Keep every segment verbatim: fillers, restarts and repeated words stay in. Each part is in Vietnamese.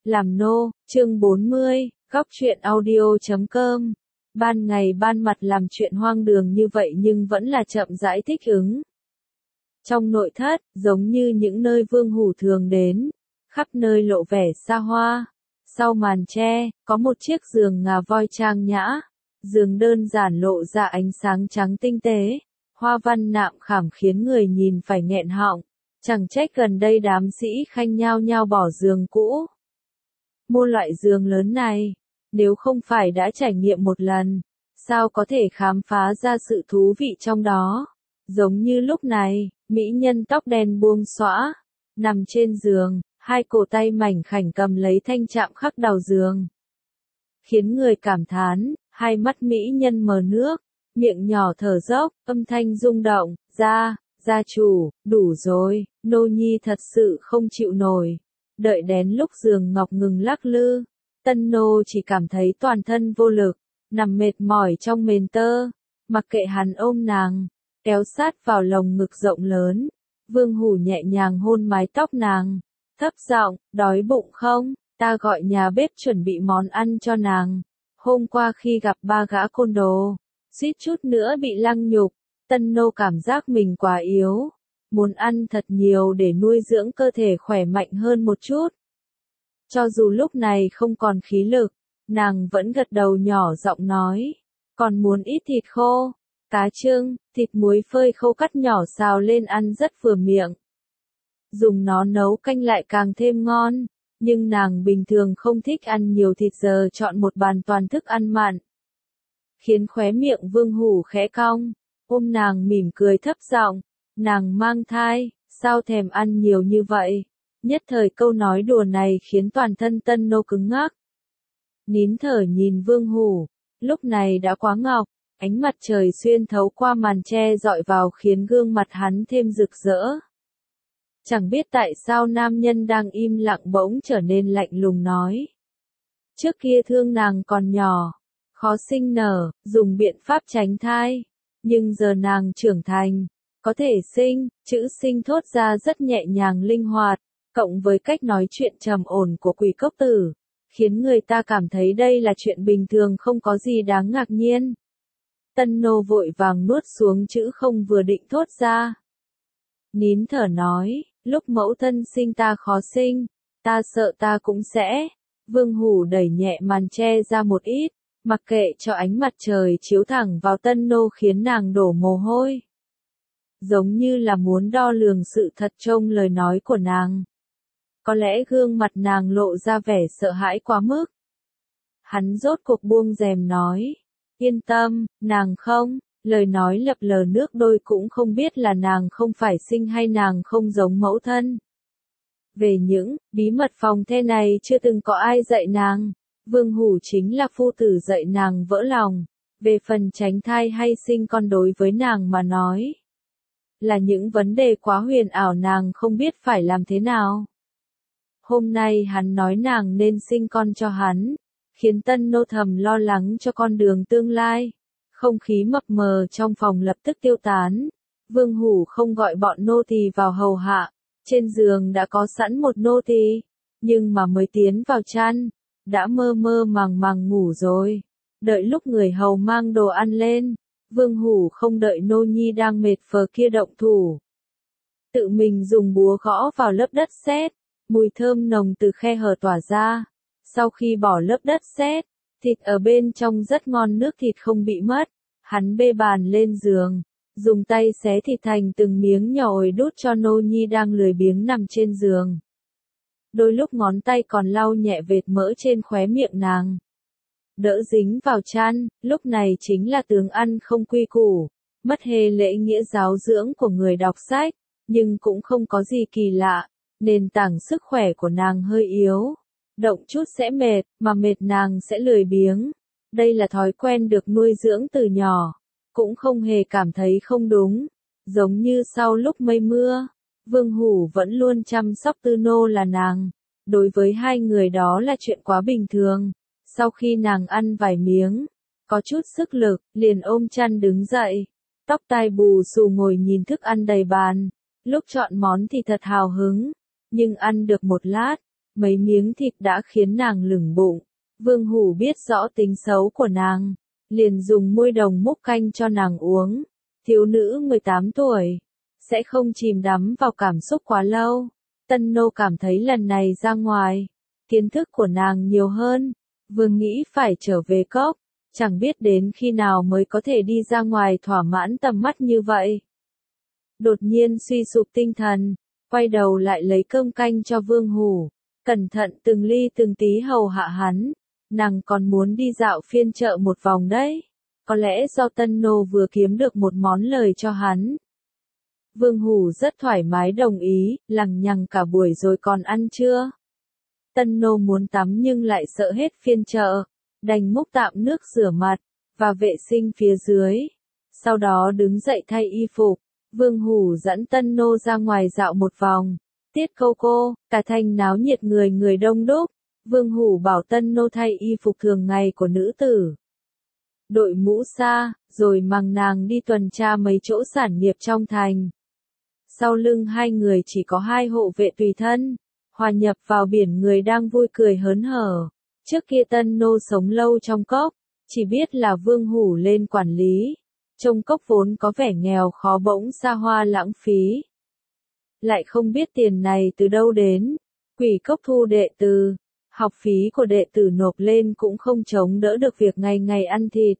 Làm nô, chương bốn mươi, góc truyện audio chấm com. Ban ngày ban mặt làm chuyện hoang đường như vậy nhưng vẫn là chậm rãi thích ứng. Trong nội thất, giống như những nơi Vương Hủ thường đến, khắp nơi lộ vẻ xa hoa. Sau màn tre, có một chiếc giường ngà voi trang nhã. Giường đơn giản lộ ra ánh sáng trắng tinh tế. Hoa văn nạm khảm khiến người nhìn phải nghẹn họng. Chẳng trách gần đây đám sĩ khanh nhao nhao bỏ giường cũ. Mua loại giường lớn này, nếu không phải đã trải nghiệm một lần, sao có thể khám phá ra sự thú vị trong đó. Giống như lúc này, mỹ nhân tóc đen buông xõa, nằm trên giường, hai cổ tay mảnh khảnh cầm lấy thanh chạm khắc đầu giường. Khiến người cảm thán, hai mắt mỹ nhân mờ nước, miệng nhỏ thở dốc, âm thanh rung động, gia, gia chủ, đủ rồi, nô nhi thật sự không chịu nổi. Đợi đến lúc giường ngọc ngừng lắc lư, tân nô chỉ cảm thấy toàn thân vô lực, nằm mệt mỏi trong mền tơ, mặc kệ hắn ôm nàng, kéo sát vào lồng ngực rộng lớn. Vương Hủ nhẹ nhàng hôn mái tóc nàng, thấp giọng, đói bụng không, ta gọi nhà bếp chuẩn bị món ăn cho nàng. Hôm qua khi gặp ba gã côn đồ, suýt chút nữa bị lăng nhục, tân nô cảm giác mình quá yếu. Muốn ăn thật nhiều để nuôi dưỡng cơ thể khỏe mạnh hơn một chút. Cho dù lúc này không còn khí lực, nàng vẫn gật đầu nhỏ giọng nói, còn muốn ít thịt khô, cá trưng, thịt muối phơi khô cắt nhỏ xào lên ăn rất vừa miệng. Dùng nó nấu canh lại càng thêm ngon, nhưng nàng bình thường không thích ăn nhiều thịt giờ chọn một bàn toàn thức ăn mặn. Khiến khóe miệng Vương Hủ khẽ cong, ôm nàng mỉm cười thấp giọng. Nàng mang thai, sao thèm ăn nhiều như vậy? Nhất thời câu nói đùa này khiến toàn thân tân nô cứng ngắc. Nín thở nhìn Vương Hủ, lúc này đã quá ngọc, ánh mặt trời xuyên thấu qua màn tre dọi vào khiến gương mặt hắn thêm rực rỡ. Chẳng biết tại sao nam nhân đang im lặng bỗng trở nên lạnh lùng nói. Trước kia thương nàng còn nhỏ, khó sinh nở, dùng biện pháp tránh thai, nhưng giờ nàng trưởng thành. Có thể sinh, chữ sinh thốt ra rất nhẹ nhàng linh hoạt, cộng với cách nói chuyện trầm ổn của Quỷ Cốc Tử, khiến người ta cảm thấy đây là chuyện bình thường không có gì đáng ngạc nhiên. Tân nô vội vàng nuốt xuống chữ không vừa định thốt ra. Nín thở nói, lúc mẫu thân sinh ta khó sinh, ta sợ ta cũng sẽ. Vương Hủ đẩy nhẹ màn che ra một ít, mặc kệ cho ánh mặt trời chiếu thẳng vào tân nô khiến nàng đổ mồ hôi. Giống như là muốn đo lường sự thật trong lời nói của nàng. Có lẽ gương mặt nàng lộ ra vẻ sợ hãi quá mức. Hắn rốt cuộc buông rèm nói, yên tâm, nàng không, lời nói lập lờ nước đôi cũng không biết là nàng không phải sinh hay nàng không giống mẫu thân. Về những bí mật phòng the này chưa từng có ai dạy nàng, Vương Hủ chính là phu tử dạy nàng vỡ lòng. Về phần tránh thai hay sinh con đối với nàng mà nói, là những vấn đề quá huyền ảo nàng không biết phải làm thế nào. Hôm nay hắn nói nàng nên sinh con cho hắn, khiến tân nô thầm lo lắng cho con đường tương lai. Không khí mập mờ trong phòng lập tức tiêu tán. Vương Hủ không gọi bọn nô tỳ vào hầu hạ, trên giường đã có sẵn một nô tỳ, nhưng mà mới tiến vào chăn, đã mơ mơ màng màng ngủ rồi. Đợi lúc người hầu mang đồ ăn lên, Vương Hủ không đợi nô nhi đang mệt phờ kia động thủ. Tự mình dùng búa gõ vào lớp đất sét, mùi thơm nồng từ khe hở tỏa ra. Sau khi bỏ lớp đất sét, thịt ở bên trong rất ngon nước thịt không bị mất. Hắn bê bàn lên giường, dùng tay xé thịt thành từng miếng nhỏ ồi đút cho nô nhi đang lười biếng nằm trên giường. Đôi lúc ngón tay còn lau nhẹ vệt mỡ trên khóe miệng nàng. Đỡ dính vào chăn, lúc này chính là tướng ăn không quy củ, mất hề lễ nghĩa giáo dưỡng của người đọc sách, nhưng cũng không có gì kỳ lạ, nền tảng sức khỏe của nàng hơi yếu, động chút sẽ mệt, mà mệt nàng sẽ lười biếng. Đây là thói quen được nuôi dưỡng từ nhỏ, cũng không hề cảm thấy không đúng, giống như sau lúc mây mưa, Vương Hủ vẫn luôn chăm sóc tư nô là nàng, đối với hai người đó là chuyện quá bình thường. Sau khi nàng ăn vài miếng, có chút sức lực, liền ôm chăn đứng dậy, tóc tai bù xù ngồi nhìn thức ăn đầy bàn. Lúc chọn món thì thật hào hứng, nhưng ăn được một lát, mấy miếng thịt đã khiến nàng lửng bụng. Vương Hủ biết rõ tính xấu của nàng, liền dùng môi đồng múc canh cho nàng uống. Thiếu nữ mười tám tuổi, sẽ không chìm đắm vào cảm xúc quá lâu. Tân Nô cảm thấy lần này ra ngoài, kiến thức của nàng nhiều hơn. Vương nghĩ phải trở về cốc, chẳng biết đến khi nào mới có thể đi ra ngoài thỏa mãn tầm mắt như vậy. Đột nhiên suy sụp tinh thần, quay đầu lại lấy cơm canh cho Vương Hủ, cẩn thận từng ly từng tí hầu hạ hắn. Nàng còn muốn đi dạo phiên chợ một vòng đấy, có lẽ do Tân Nô vừa kiếm được một món lời cho hắn. Vương Hủ rất thoải mái đồng ý, lằng nhằng cả buổi rồi còn ăn chưa? Tân Nô muốn tắm nhưng lại sợ hết phiên chợ, đành múc tạm nước rửa mặt, và vệ sinh phía dưới. Sau đó đứng dậy thay y phục, Vương Hủ dẫn Tân Nô ra ngoài dạo một vòng. Tiết Câu Cô, cả thành náo nhiệt người người đông đúc. Vương Hủ bảo Tân Nô thay y phục thường ngày của nữ tử, đội mũ sa, rồi mang nàng đi tuần tra mấy chỗ sản nghiệp trong thành. Sau lưng hai người chỉ có hai hộ vệ tùy thân, hòa nhập vào biển người đang vui cười hớn hở. Trước kia Tân Nô sống lâu trong cốc, chỉ biết là Vương Hủ lên quản lý. Trong cốc vốn có vẻ nghèo khó bỗng xa hoa lãng phí. Lại không biết tiền này từ đâu đến, quỷ cốc thu đệ tử. Học phí của đệ tử nộp lên cũng không chống đỡ được việc ngày ngày ăn thịt.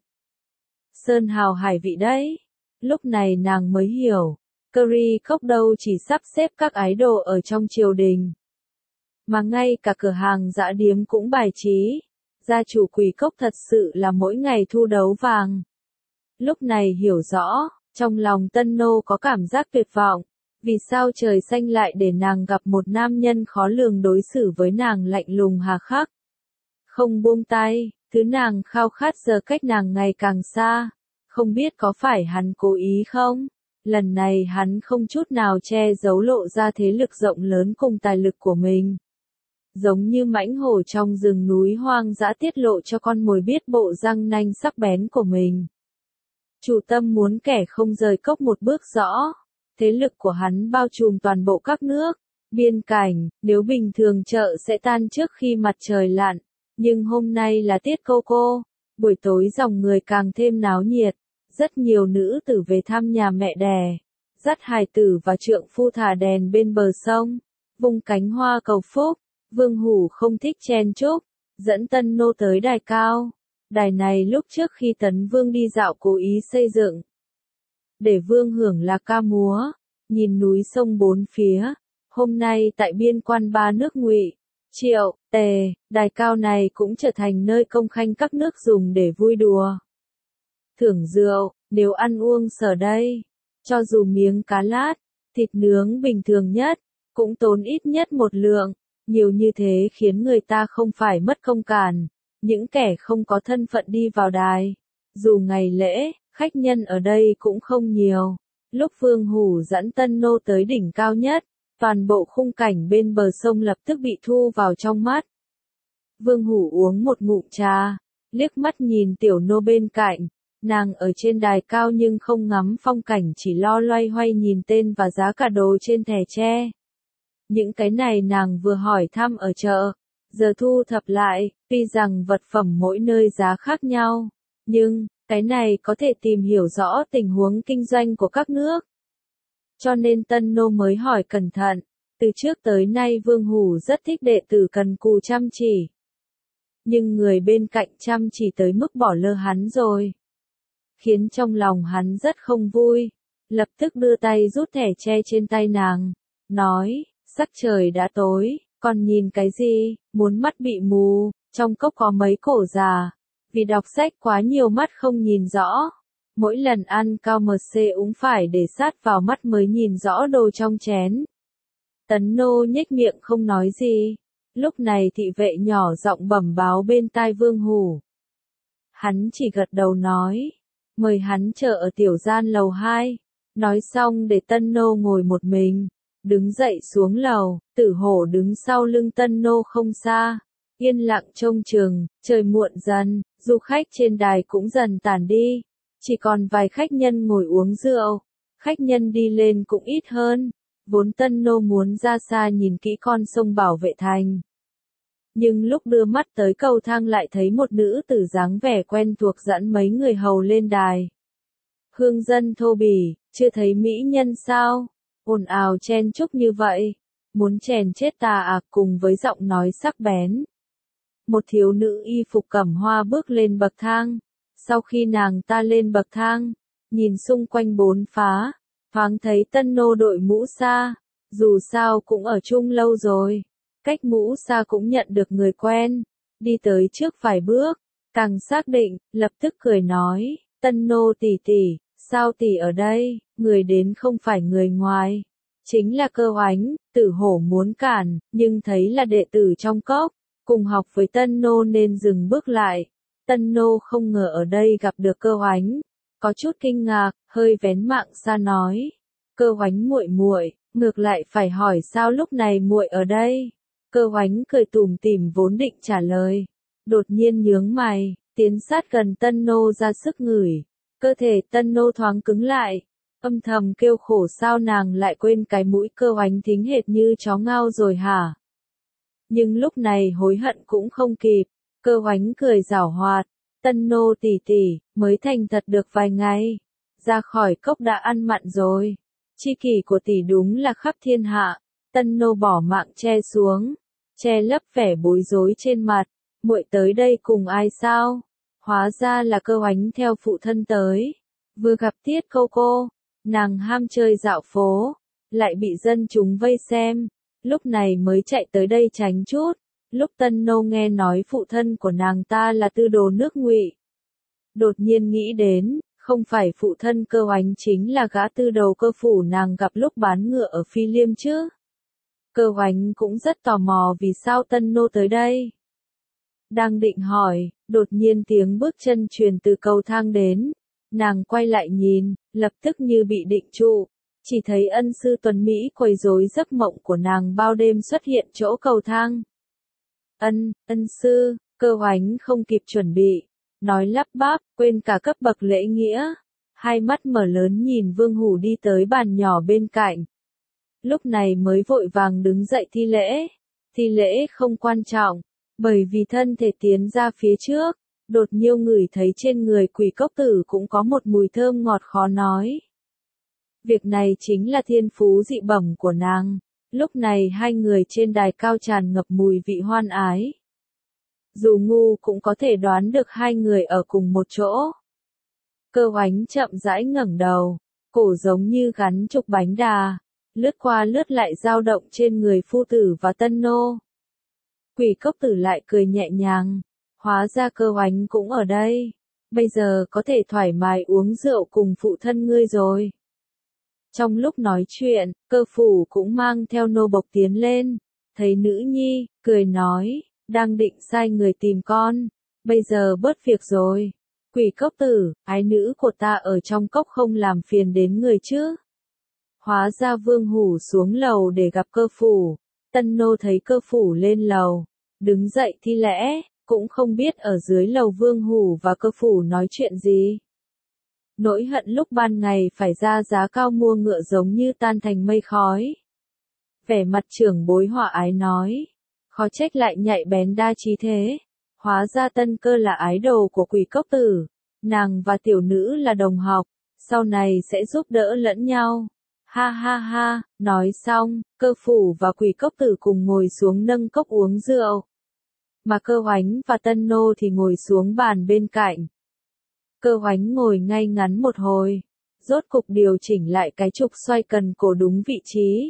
Sơn hào hải vị đấy. Lúc này nàng mới hiểu, Curry Cốc đâu chỉ sắp xếp các ái đồ ở trong triều đình, mà ngay cả cửa hàng dã điếm cũng bài trí. Gia chủ Quỷ Cốc thật sự là mỗi ngày thu đấu vàng. Lúc này hiểu rõ, trong lòng Tân Nô có cảm giác tuyệt vọng. Vì sao trời xanh lại để nàng gặp một nam nhân khó lường đối xử với nàng lạnh lùng hà khắc. Không buông tay, thứ nàng khao khát giờ cách nàng ngày càng xa. Không biết có phải hắn cố ý không? Lần này hắn không chút nào che giấu lộ ra thế lực rộng lớn cùng tài lực của mình. Giống như mãnh hổ trong rừng núi hoang dã tiết lộ cho con mồi biết bộ răng nanh sắc bén của mình. Chủ tâm muốn kẻ không rời cốc một bước rõ. Thế lực của hắn bao trùm toàn bộ các nước, biên cảnh, nếu bình thường chợ sẽ tan trước khi mặt trời lặn, nhưng hôm nay là Tiết Câu Cô, buổi tối dòng người càng thêm náo nhiệt, rất nhiều nữ tử về thăm nhà mẹ đẻ, dắt hài tử và trượng phu thả đèn bên bờ sông, vung cánh hoa cầu phúc. Vương Hủ không thích chen chúc, dẫn Tân Nô tới đài cao. Đài này lúc trước khi Tấn Vương đi dạo cố ý xây dựng, để Vương hưởng là ca múa, nhìn núi sông bốn phía. Hôm nay tại biên quan ba nước Ngụy, Triệu, Tề, đài cao này cũng trở thành nơi công khanh các nước dùng để vui đùa. Thưởng rượu, nếu ăn uống sở đây, cho dù miếng cá lát, thịt nướng bình thường nhất, cũng tốn ít nhất một lượng. Nhiều như thế khiến người ta không phải mất công cản. Những kẻ không có thân phận đi vào đài, dù ngày lễ, khách nhân ở đây cũng không nhiều. Lúc Vương Hủ dẫn Tân Nô tới đỉnh cao nhất, toàn bộ khung cảnh bên bờ sông lập tức bị thu vào trong mắt. Vương Hủ uống một ngụm trà, liếc mắt nhìn tiểu nô bên cạnh, nàng ở trên đài cao nhưng không ngắm phong cảnh, chỉ lo loay hoay nhìn tên và giá cả đồ trên thẻ tre. Những cái này nàng vừa hỏi thăm ở chợ, giờ thu thập lại, tuy rằng vật phẩm mỗi nơi giá khác nhau, nhưng cái này có thể tìm hiểu rõ tình huống kinh doanh của các nước. Cho nên Tân Nô mới hỏi cẩn thận. Từ trước tới nay Vương Hủ rất thích đệ tử cần cù chăm chỉ. Nhưng người bên cạnh chăm chỉ tới mức bỏ lơ hắn rồi, khiến trong lòng hắn rất không vui. Lập tức đưa tay rút thẻ tre trên tay nàng, nói, sắc trời đã tối, còn nhìn cái gì, muốn mắt bị mù. Trong cốc có mấy cổ già, vì đọc sách quá nhiều mắt không nhìn rõ. Mỗi lần ăn cao mc uống phải để sát vào mắt mới nhìn rõ đồ trong chén. Tấn Nô nhếch miệng không nói gì. Lúc này thị vệ nhỏ giọng bẩm báo bên tai Vương Hủ. Hắn chỉ gật đầu nói, mời hắn chờ ở tiểu gian lầu hai. Nói xong để Tân Nô ngồi một mình, đứng dậy xuống lầu. Tử Hổ đứng sau lưng Tân Nô không xa, yên lặng trông chừng. Trời muộn dần, du khách trên đài cũng dần tản đi, chỉ còn vài khách nhân ngồi uống rượu. Khách nhân đi lên cũng ít hơn. Vốn Tân Nô muốn ra xa nhìn kỹ con sông bảo vệ thành, Nhưng lúc đưa mắt tới cầu thang lại thấy một nữ tử dáng vẻ quen thuộc dẫn mấy người hầu lên đài. Hương dân thô bỉ, chưa thấy mỹ nhân sao? Ồn ào chen chúc như vậy. Muốn chèn chết ta à, cùng với giọng nói sắc bén. Một thiếu nữ y phục cẩm hoa bước lên bậc thang. Sau khi nàng ta lên bậc thang, nhìn xung quanh bốn phá, thoáng thấy tân nô đội mũ sa. Dù sao cũng ở chung lâu rồi. Cách mũ sa cũng nhận được người quen. Đi tới trước vài bước, càng xác định, lập tức cười nói, tân nô tỷ tỷ, sao tỷ ở đây? Người đến không phải người ngoài. Chính là Cơ Oánh. Tử hổ muốn cản, nhưng thấy là đệ tử trong cốc, cùng học với tân nô nên dừng bước lại. Tân nô không ngờ ở đây gặp được Cơ Oánh, có chút kinh ngạc, hơi vén mạng xa nói, Cơ Oánh muội muội, ngược lại phải hỏi sao lúc này muội ở đây. Cơ Oánh cười tủm tỉm vốn định trả lời, đột nhiên nhướng mày, tiến sát gần tân nô ra sức ngửi, cơ thể tân nô thoáng cứng lại. Âm thầm kêu khổ sao nàng lại quên cái mũi Cơ Oánh thính hệt như chó ngao rồi hả? Nhưng lúc này hối hận cũng không kịp, Cơ Oánh cười giảo hoạt, tân nô tỷ tỷ, mới thành thật được vài ngày, ra khỏi cốc đã ăn mặn rồi, chi kỷ của tỷ đúng là khắp thiên hạ. Tân nô bỏ mạng che xuống, che lấp vẻ bối rối trên mặt, muội tới đây cùng ai sao? Hóa ra là Cơ Oánh theo phụ thân tới, vừa gặp Tiết cô cô. Nàng ham chơi dạo phố, lại bị dân chúng vây xem, lúc này mới chạy tới đây tránh chút. Lúc tân nô nghe nói phụ thân của nàng ta là tư đồ nước Ngụy, đột nhiên nghĩ đến, không phải phụ thân Cơ Oánh chính là gã tư đầu Cơ phủ nàng gặp lúc bán ngựa ở Phi Liêm chứ. Cơ Oánh cũng rất tò mò vì sao tân nô tới đây. Đang định hỏi, đột nhiên tiếng bước chân truyền từ cầu thang đến. Nàng quay lại nhìn, lập tức như bị định trụ, chỉ thấy ân sư tuấn Mỹ quấy rối giấc mộng của nàng bao đêm xuất hiện chỗ cầu thang. Ân, ân sư, Cơ Oánh không kịp chuẩn bị, nói lắp bắp, quên cả cấp bậc lễ nghĩa, hai mắt mở lớn nhìn Vương Hủ đi tới bàn nhỏ bên cạnh. Lúc này mới vội vàng đứng dậy thi lễ, thi lễ không quan trọng, bởi vì thân thể tiến ra phía trước. Đột nhiêu ngửi thấy trên người Quỷ Cốc Tử cũng có một mùi thơm ngọt khó nói. Việc này chính là thiên phú dị bẩm của nàng. Lúc này hai người trên đài cao tràn ngập mùi vị hoan ái. Dù ngu cũng có thể đoán được hai người ở cùng một chỗ. Cơ Oánh chậm rãi ngẩng đầu, cổ giống như gắn trục bánh đà, lướt qua lướt lại dao động trên người phu tử và tân nô. Quỷ Cốc Tử lại cười nhẹ nhàng. Hóa ra Cơ Oánh cũng ở đây, bây giờ có thể thoải mái uống rượu cùng phụ thân ngươi rồi. Trong lúc nói chuyện, Cơ phủ cũng mang theo nô bộc tiến lên, thấy nữ nhi, cười nói, đang định sai người tìm con, bây giờ bớt việc rồi. Quỷ Cốc Tử, ái nữ của ta ở trong cốc không làm phiền đến người chứ. Hóa ra Vương Hủ xuống lầu để gặp Cơ phủ, tân nô thấy Cơ phủ lên lầu, đứng dậy thi lễ. Cũng không biết ở dưới lầu Vương Hủ và Cơ phủ nói chuyện gì. Nỗi hận lúc ban ngày phải ra giá cao mua ngựa giống như tan thành mây khói. Vẻ mặt trưởng bối họa ái nói, khó trách lại nhạy bén đa trí thế. Hóa ra Tân Cơ là ái đồ của Quỷ Cốc Tử, nàng và tiểu nữ là đồng học, sau này sẽ giúp đỡ lẫn nhau. Ha ha ha, nói xong, Cơ phủ và Quỷ Cốc Tử cùng ngồi xuống nâng cốc uống rượu. Mà Cơ Oánh và tân nô thì ngồi xuống bàn bên cạnh. Cơ Oánh ngồi ngay ngắn một hồi, rốt cục điều chỉnh lại cái trục xoay cần cổ đúng vị trí.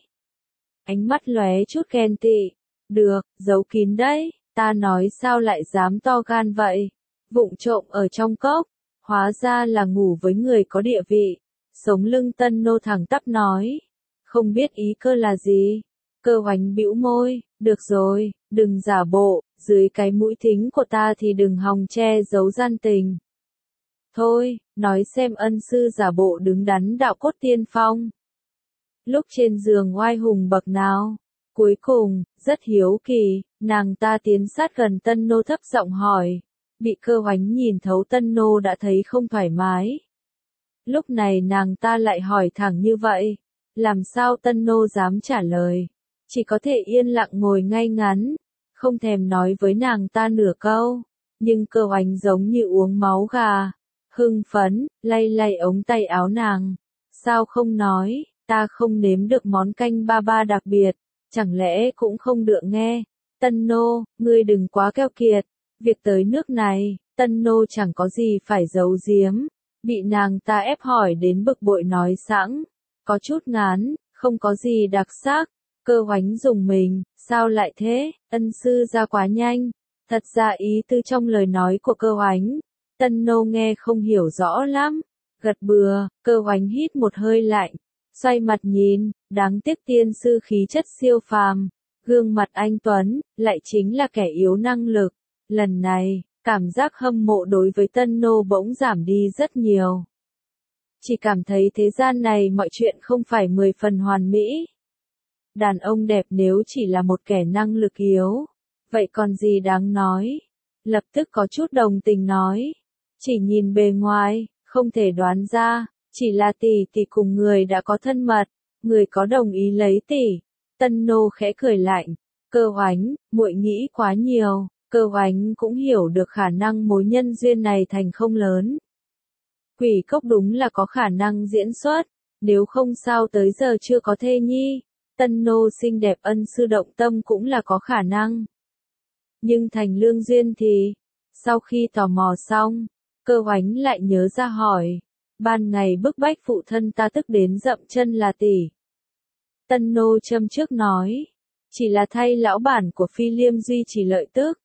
Ánh mắt lóe chút ghen tị, được, giấu kín đấy, ta nói sao lại dám to gan vậy, vụng trộm ở trong cốc, hóa ra là ngủ với người có địa vị. Sống lưng tân nô thẳng tắp nói, không biết ý cơ là gì. Cơ Oánh bĩu môi, được rồi, đừng giả bộ, dưới cái mũi thính của ta thì đừng hòng che giấu gian tình. Thôi, nói xem ân sư giả bộ đứng đắn đạo cốt tiên phong. Lúc trên giường oai hùng bậc nào, cuối cùng, rất hiếu kỳ, nàng ta tiến sát gần tân nô thấp giọng hỏi, bị Cơ Oánh nhìn thấu tân nô đã thấy không thoải mái. Lúc này nàng ta lại hỏi thẳng như vậy, làm sao tân nô dám trả lời, chỉ có thể yên lặng ngồi ngay ngắn, không thèm nói với nàng ta nửa câu, nhưng Cơ Oánh giống như uống máu gà, hưng phấn, lay lay ống tay áo nàng. Sao không nói, ta không nếm được món canh ba ba đặc biệt, chẳng lẽ cũng không được nghe? Tân nô, ngươi đừng quá keo kiệt, việc tới nước này, tân nô chẳng có gì phải giấu giếm, bị nàng ta ép hỏi đến bực bội nói sẵn, có chút ngán, không có gì đặc sắc. Cơ Oánh dùng mình, sao lại thế, ân sư ra quá nhanh. Thật ra ý tư trong lời nói của Cơ Oánh, tân nô nghe không hiểu rõ lắm, gật bừa. Cơ Oánh hít một hơi lạnh, xoay mặt nhìn, đáng tiếc tiên sư khí chất siêu phàm, gương mặt anh tuấn, lại chính là kẻ yếu năng lực. Lần này, cảm giác hâm mộ đối với tân nô bỗng giảm đi rất nhiều. Chỉ cảm thấy thế gian này mọi chuyện không phải mười phần hoàn mỹ. Đàn ông đẹp nếu chỉ là một kẻ năng lực yếu, vậy còn gì đáng nói? Lập tức có chút đồng tình nói, chỉ nhìn bề ngoài, không thể đoán ra, chỉ là tỷ tỷ cùng người đã có thân mật, người có đồng ý lấy tỷ. Tân nô khẽ cười lạnh, Cơ Oánh, muội nghĩ quá nhiều. Cơ Oánh cũng hiểu được khả năng mối nhân duyên này thành không lớn. Quỷ cốc đúng là có khả năng diễn xuất, nếu không sao tới giờ chưa có thê nhi. Tân nô xinh đẹp ân sư động tâm cũng là có khả năng. Nhưng thành lương duyên thì, sau khi tò mò xong, Cơ Oánh lại nhớ ra hỏi, ban ngày bức bách phụ thân ta tức đến dậm chân là tỷ. Tân nô châm trước nói, chỉ là thay lão bản của Phi Liêm duy trì lợi tức.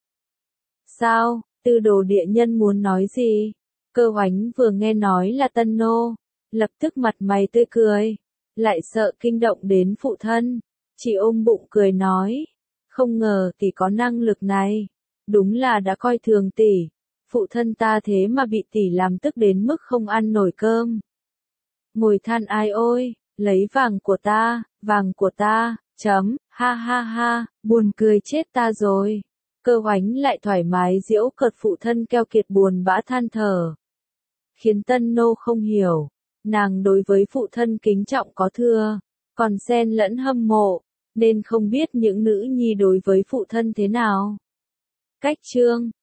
Sao, Tư Đồ địa nhân muốn nói gì? Cơ Oánh vừa nghe nói là tân nô, lập tức mặt mày tươi cười, lại sợ kinh động đến phụ thân, chỉ ôm bụng cười nói, không ngờ tỷ có năng lực này, đúng là đã coi thường tỷ, phụ thân ta thế mà bị tỷ làm tức đến mức không ăn nổi cơm. Ngồi than ai ôi, lấy vàng của ta, vàng của ta, chấm, ha ha ha, buồn cười chết ta rồi. Cơ Oánh lại thoải mái giễu cợt phụ thân keo kiệt buồn bã than thở. Khiến tân nô không hiểu, nàng đối với phụ thân kính trọng có thưa, còn xen lẫn hâm mộ, nên không biết những nữ nhi đối với phụ thân thế nào. Cách chương